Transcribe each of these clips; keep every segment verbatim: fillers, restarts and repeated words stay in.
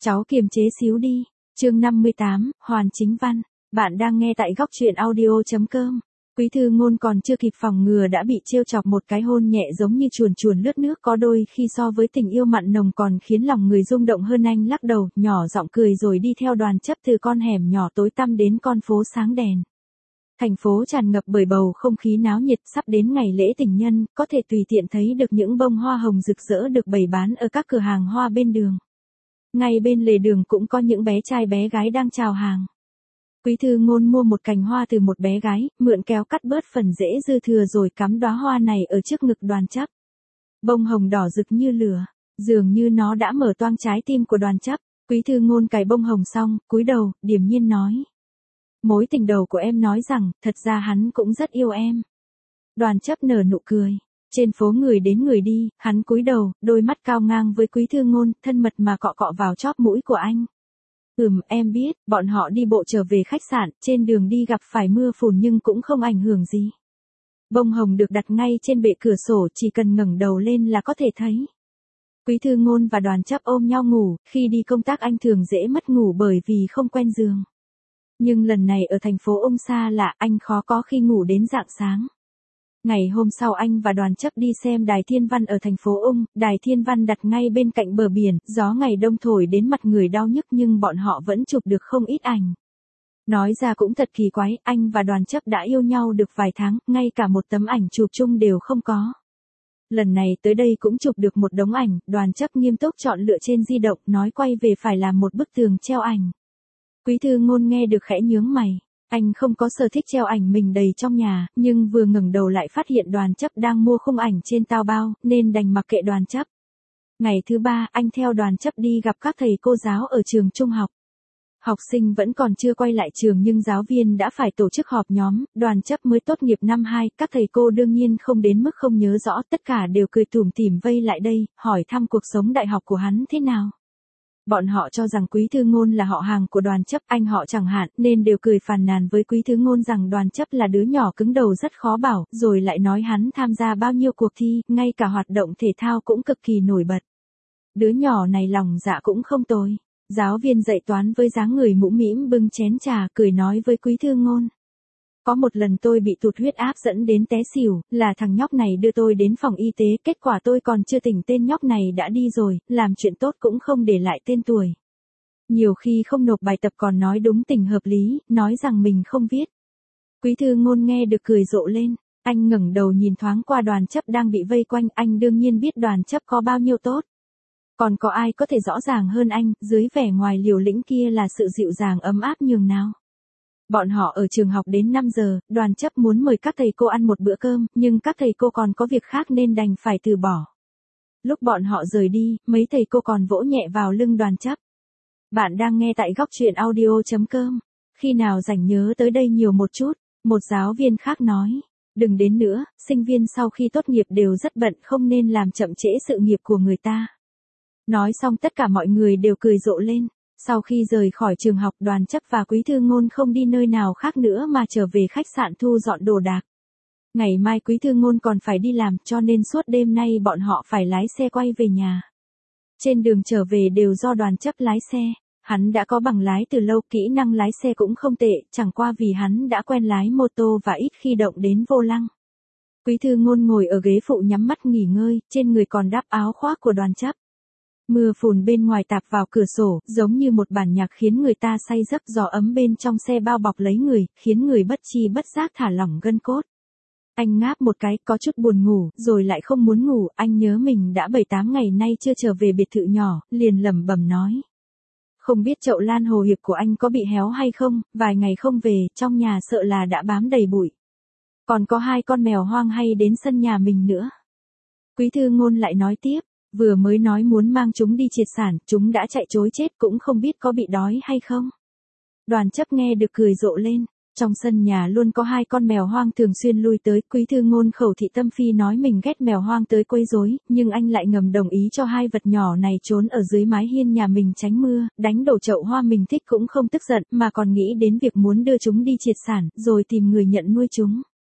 Cháu kiềm chế xíu đi. Chương năm mươi tám, Hoàn Chính Văn. Bạn đang nghe tại góc truyện audio chấm com. Quý Thư Ngôn còn chưa kịp phòng ngừa đã bị trêu chọc một cái hôn nhẹ giống như chuồn chuồn lướt nước, có đôi khi so với tình yêu mặn nồng còn khiến lòng người rung động hơn. Anh lắc đầu, nhỏ giọng cười rồi đi theo Đoàn Chấp từ con hẻm nhỏ tối tăm đến con phố sáng đèn. Thành phố tràn ngập bởi bầu không khí náo nhiệt, sắp đến ngày lễ tình nhân, có thể tùy tiện thấy được những bông hoa hồng rực rỡ được bày bán ở các cửa hàng hoa bên đường. Ngay bên lề đường cũng có những bé trai bé gái đang chào hàng. Quý Thư Ngôn mua một cành hoa từ một bé gái, mượn kéo cắt bớt phần rễ dư thừa rồi cắm đóa hoa này ở trước ngực Đoàn Chấp. Bông hồng đỏ rực như lửa, dường như nó đã mở toang trái tim của Đoàn Chấp. Quý Thư Ngôn cài bông hồng xong, cúi đầu, điềm nhiên nói: "Mối tình đầu của em nói rằng, thật ra hắn cũng rất yêu em." Đoàn Chấp nở nụ cười. Trên phố người đến người đi, hắn cúi đầu, đôi mắt cao ngang với Quý Thư Ngôn, thân mật mà cọ cọ vào chóp mũi của anh. Ừm, em biết, bọn họ đi bộ trở về khách sạn, trên đường đi gặp phải mưa phùn nhưng cũng không ảnh hưởng gì. Bông hồng được đặt ngay trên bệ cửa sổ, chỉ cần ngẩng đầu lên là có thể thấy. Quý Thư Ngôn và Đoàn Chấp ôm nhau ngủ, khi đi công tác anh thường dễ mất ngủ bởi vì không quen giường. Nhưng lần này ở thành phố Ung xa lạ, anh khó có khi ngủ đến rạng sáng. Ngày hôm sau anh và Đoàn Chấp đi xem Đài Thiên Văn ở thành phố Ung, Đài Thiên Văn đặt ngay bên cạnh bờ biển, gió ngày đông thổi đến mặt người đau nhức nhưng bọn họ vẫn chụp được không ít ảnh. Nói ra cũng thật kỳ quái, anh và Đoàn Chấp đã yêu nhau được vài tháng, ngay cả một tấm ảnh chụp chung đều không có. Lần này tới đây cũng chụp được một đống ảnh, Đoàn Chấp nghiêm túc chọn lựa trên di động, nói quay về phải làm một bức tường treo ảnh. Quý Thư Ngôn nghe được khẽ nhướng mày. Anh không có sở thích treo ảnh mình đầy trong nhà, nhưng vừa ngẩng đầu lại phát hiện Đoàn Chấp đang mua khung ảnh trên Taobao, nên đành mặc kệ Đoàn Chấp. Ngày thứ ba, anh theo Đoàn Chấp đi gặp các thầy cô giáo ở trường trung học. Học sinh vẫn còn chưa quay lại trường nhưng giáo viên đã phải tổ chức họp nhóm, Đoàn Chấp mới tốt nghiệp năm hai, các thầy cô đương nhiên không đến mức không nhớ rõ, tất cả đều cười tủm tỉm vây lại đây, hỏi thăm cuộc sống đại học của hắn thế nào. Bọn họ cho rằng Quý Thư Ngôn là họ hàng của Đoàn Chấp, anh họ chẳng hạn, nên đều cười phàn nàn với Quý Thư Ngôn rằng Đoàn Chấp là đứa nhỏ cứng đầu rất khó bảo, rồi lại nói hắn tham gia bao nhiêu cuộc thi, ngay cả hoạt động thể thao cũng cực kỳ nổi bật. Đứa nhỏ này lòng dạ cũng không tồi. Giáo viên dạy toán với dáng người mũm mĩm bưng chén trà, cười nói với Quý Thư Ngôn: "Có một lần tôi bị tụt huyết áp dẫn đến té xỉu, là thằng nhóc này đưa tôi đến phòng y tế, kết quả tôi còn chưa tỉnh tên nhóc này đã đi rồi, làm chuyện tốt cũng không để lại tên tuổi. Nhiều khi không nộp bài tập còn nói đúng tình hợp lý, nói rằng mình không viết." Quý Thư Ngôn nghe được cười rộ lên, anh ngẩng đầu nhìn thoáng qua Đoàn Chấp đang bị vây quanh, anh đương nhiên biết Đoàn Chấp có bao nhiêu tốt. Còn có ai có thể rõ ràng hơn anh, dưới vẻ ngoài liều lĩnh kia là sự dịu dàng ấm áp nhường nào. Bọn họ ở trường học đến năm giờ, Đoàn Chấp muốn mời các thầy cô ăn một bữa cơm, nhưng các thầy cô còn có việc khác nên đành phải từ bỏ. Lúc bọn họ rời đi, mấy thầy cô còn vỗ nhẹ vào lưng Đoàn Chấp. Bạn đang nghe tại góc truyện audio chấm com. Khi nào rảnh nhớ tới đây nhiều một chút, một giáo viên khác nói. Đừng đến nữa, sinh viên sau khi tốt nghiệp đều rất bận, không nên làm chậm trễ sự nghiệp của người ta. Nói xong tất cả mọi người đều cười rộ lên. Sau khi rời khỏi trường học, Đoàn Chấp và Quý Thư Ngôn không đi nơi nào khác nữa mà trở về khách sạn thu dọn đồ đạc. Ngày mai Quý Thư Ngôn còn phải đi làm, cho nên suốt đêm nay bọn họ phải lái xe quay về nhà. Trên đường trở về đều do Đoàn Chấp lái xe. Hắn đã có bằng lái từ lâu, kỹ năng lái xe cũng không tệ, chẳng qua vì hắn đã quen lái mô tô và ít khi động đến vô lăng. Quý Thư Ngôn ngồi ở ghế phụ nhắm mắt nghỉ ngơi, trên người còn đắp áo khoác của Đoàn Chấp. Mưa phùn bên ngoài tạt vào cửa sổ, giống như một bản nhạc khiến người ta say giấc, gió ấm bên trong xe bao bọc lấy người, khiến người bất chi bất giác thả lỏng gân cốt. Anh ngáp một cái, có chút buồn ngủ, rồi lại không muốn ngủ, anh nhớ mình đã bảy tám ngày nay chưa trở về biệt thự nhỏ, liền lẩm bẩm nói. Không biết chậu lan hồ hiệp của anh có bị héo hay không, vài ngày không về, trong nhà sợ là đã bám đầy bụi. Còn có hai con mèo hoang hay đến sân nhà mình nữa. Quý Thư Ngôn lại nói tiếp. Vừa mới nói muốn mang chúng đi triệt sản, chúng đã chạy trối chết, cũng không biết có bị đói hay không. Đoàn Chấp nghe được cười rộ lên. Trong sân nhà luôn có hai con mèo hoang thường xuyên lui tới. Quý Thư Ngôn khẩu thị tâm phi nói mình ghét mèo hoang tới quấy rối, nhưng anh lại ngầm đồng ý cho hai vật nhỏ này trốn ở dưới mái hiên nhà mình tránh mưa, đánh đổ chậu hoa mình thích cũng không tức giận, mà còn nghĩ đến việc muốn đưa chúng đi triệt sản, rồi tìm người nhận nuôi chúng.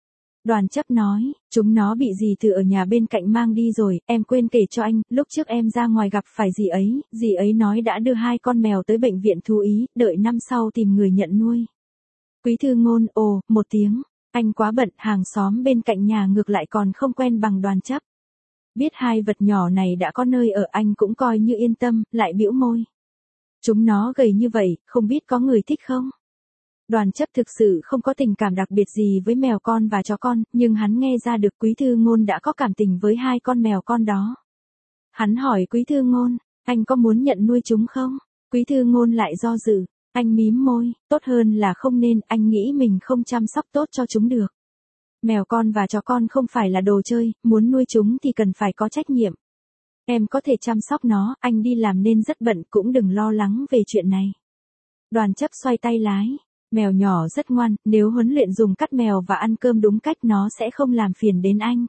Đoàn chấp nói, chúng nó bị dì từ ở nhà bên cạnh mang đi rồi, em quên kể cho anh, lúc trước em ra ngoài gặp phải dì ấy, dì ấy nói đã đưa hai con mèo tới bệnh viện thú ý, đợi năm sau tìm người nhận nuôi. Quý thư ngôn, ồ, một tiếng, anh quá bận, hàng xóm bên cạnh nhà ngược lại còn không quen bằng Đoàn chấp. Biết hai vật nhỏ này đã có nơi ở anh cũng coi như yên tâm, lại bĩu môi. Chúng nó gầy như vậy, không biết có người thích không? Đoàn chấp thực sự không có tình cảm đặc biệt gì với mèo con và chó con, nhưng hắn nghe ra được Quý thư ngôn đã có cảm tình với hai con mèo con đó. Hắn hỏi Quý thư ngôn, anh có muốn nhận nuôi chúng không? Quý thư ngôn lại do dự, anh mím môi, tốt hơn là không nên, anh nghĩ mình không chăm sóc tốt cho chúng được. Mèo con và chó con không phải là đồ chơi, muốn nuôi chúng thì cần phải có trách nhiệm. Em có thể chăm sóc nó, anh đi làm nên rất bận, cũng đừng lo lắng về chuyện này. Đoàn chấp xoay tay lái. Mèo nhỏ rất ngoan, nếu huấn luyện dùng cắt mèo và ăn cơm đúng cách nó sẽ không làm phiền đến anh.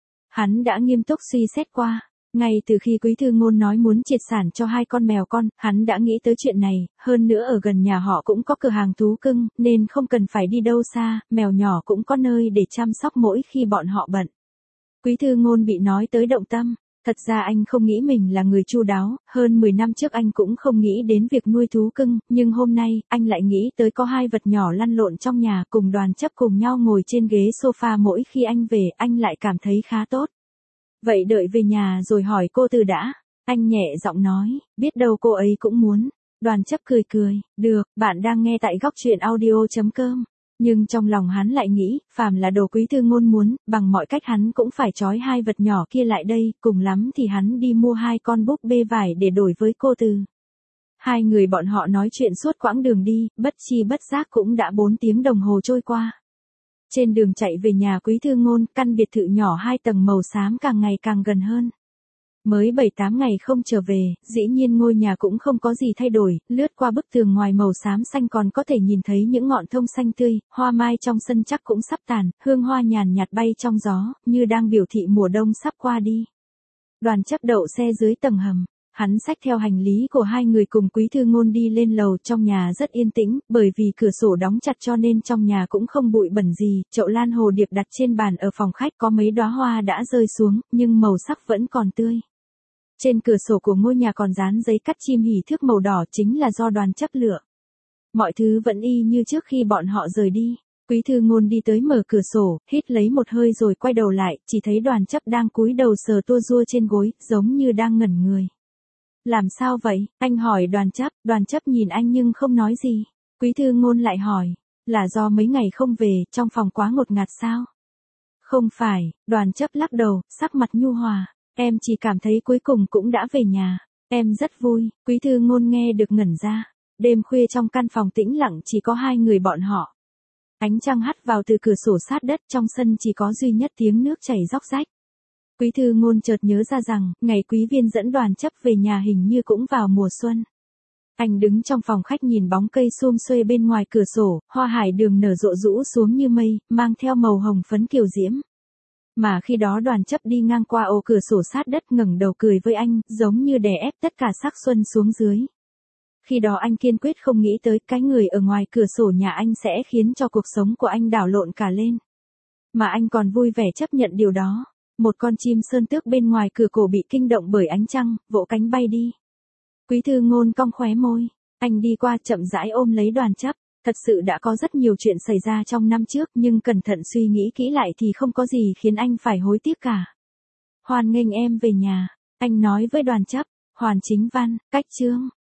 Hắn đã nghiêm túc suy xét qua. Ngay từ khi Quý thư ngôn nói muốn triệt sản cho hai con mèo con, hắn đã nghĩ tới chuyện này, hơn nữa ở gần nhà họ cũng có cửa hàng thú cưng, nên không cần phải đi đâu xa, mèo nhỏ cũng có nơi để chăm sóc mỗi khi bọn họ bận. Quý thư ngôn bị nói tới động tâm. Thật ra anh không nghĩ mình là người chu đáo, hơn mười năm trước anh cũng không nghĩ đến việc nuôi thú cưng, nhưng hôm nay, anh lại nghĩ tới có hai vật nhỏ lăn lộn trong nhà cùng Đoàn chấp cùng nhau ngồi trên ghế sofa mỗi khi anh về, anh lại cảm thấy khá tốt. Vậy đợi về nhà rồi hỏi cô Từ đã, anh nhẹ giọng nói, biết đâu cô ấy cũng muốn. Đoàn chấp cười cười, được, bạn đang nghe tại góc truyện audio chấm com. Nhưng trong lòng hắn lại nghĩ, phàm là đồ Quý thư ngôn muốn, bằng mọi cách hắn cũng phải trói hai vật nhỏ kia lại đây, cùng lắm thì hắn đi mua hai con búp bê vải để đổi với cô Từ. Hai người bọn họ nói chuyện suốt quãng đường đi, bất chi bất giác cũng đã bốn tiếng đồng hồ trôi qua. Trên đường chạy về nhà Quý thư ngôn, căn biệt thự nhỏ hai tầng màu xám càng ngày càng gần hơn. Mới bảy tám ngày không trở về, dĩ nhiên ngôi nhà cũng không có gì thay đổi, lướt qua bức tường ngoài màu xám xanh còn có thể nhìn thấy những ngọn thông xanh tươi, hoa mai trong sân chắc cũng sắp tàn, hương hoa nhàn nhạt bay trong gió, như đang biểu thị mùa đông sắp qua đi. Đoàn chấp đậu xe dưới tầng hầm, hắn xách theo hành lý của hai người cùng Quý thư ngôn đi lên lầu, trong nhà rất yên tĩnh, bởi vì cửa sổ đóng chặt cho nên trong nhà cũng không bụi bẩn gì, chậu lan hồ điệp đặt trên bàn ở phòng khách có mấy đóa hoa đã rơi xuống, nhưng màu sắc vẫn còn tươi. Trên cửa sổ của ngôi nhà còn dán giấy cắt chim hỉ thước màu đỏ chính là do Đoàn chấp lựa. Mọi thứ vẫn y như trước khi bọn họ rời đi. Quý thư ngôn đi tới mở cửa sổ, hít lấy một hơi rồi quay đầu lại, chỉ thấy Đoàn chấp đang cúi đầu sờ tua rua trên gối, giống như đang ngẩn người. Làm sao vậy? Anh hỏi Đoàn chấp, Đoàn chấp nhìn anh nhưng không nói gì. Quý thư ngôn lại hỏi, là do mấy ngày không về, trong phòng quá ngột ngạt sao? Không phải, Đoàn chấp lắc đầu, sắc mặt nhu hòa. Em chỉ cảm thấy cuối cùng cũng đã về nhà. Em rất vui. Quý thư ngôn nghe được ngẩn ra. Đêm khuya trong căn phòng tĩnh lặng chỉ có hai người bọn họ. Ánh trăng hắt vào từ cửa sổ sát đất, trong sân chỉ có duy nhất tiếng nước chảy róc rách. Quý thư ngôn chợt nhớ ra rằng, ngày Quý viên dẫn Đoàn chấp về nhà hình như cũng vào mùa xuân. Anh đứng trong phòng khách nhìn bóng cây sum xuê bên ngoài cửa sổ, hoa hải đường nở rộ rũ xuống như mây, mang theo màu hồng phấn kiều diễm. Mà khi đó Đoàn chấp đi ngang qua ô cửa sổ sát đất ngẩng đầu cười với anh, giống như đè ép tất cả sắc xuân xuống dưới. Khi đó anh kiên quyết không nghĩ tới cái người ở ngoài cửa sổ nhà anh sẽ khiến cho cuộc sống của anh đảo lộn cả lên. Mà anh còn vui vẻ chấp nhận điều đó. Một con chim sơn tước bên ngoài cửa cổ bị kinh động bởi ánh trăng, vỗ cánh bay đi. Quý thư ngôn cong khóe môi. Anh đi qua chậm rãi ôm lấy Đoàn chấp. Thật sự đã có rất nhiều chuyện xảy ra trong năm trước, nhưng cẩn thận suy nghĩ kỹ lại thì không có gì khiến anh phải hối tiếc cả. Hoan nghênh em về nhà, anh nói với Đoàn chấp. Hoàn Chính Văn, cách chương.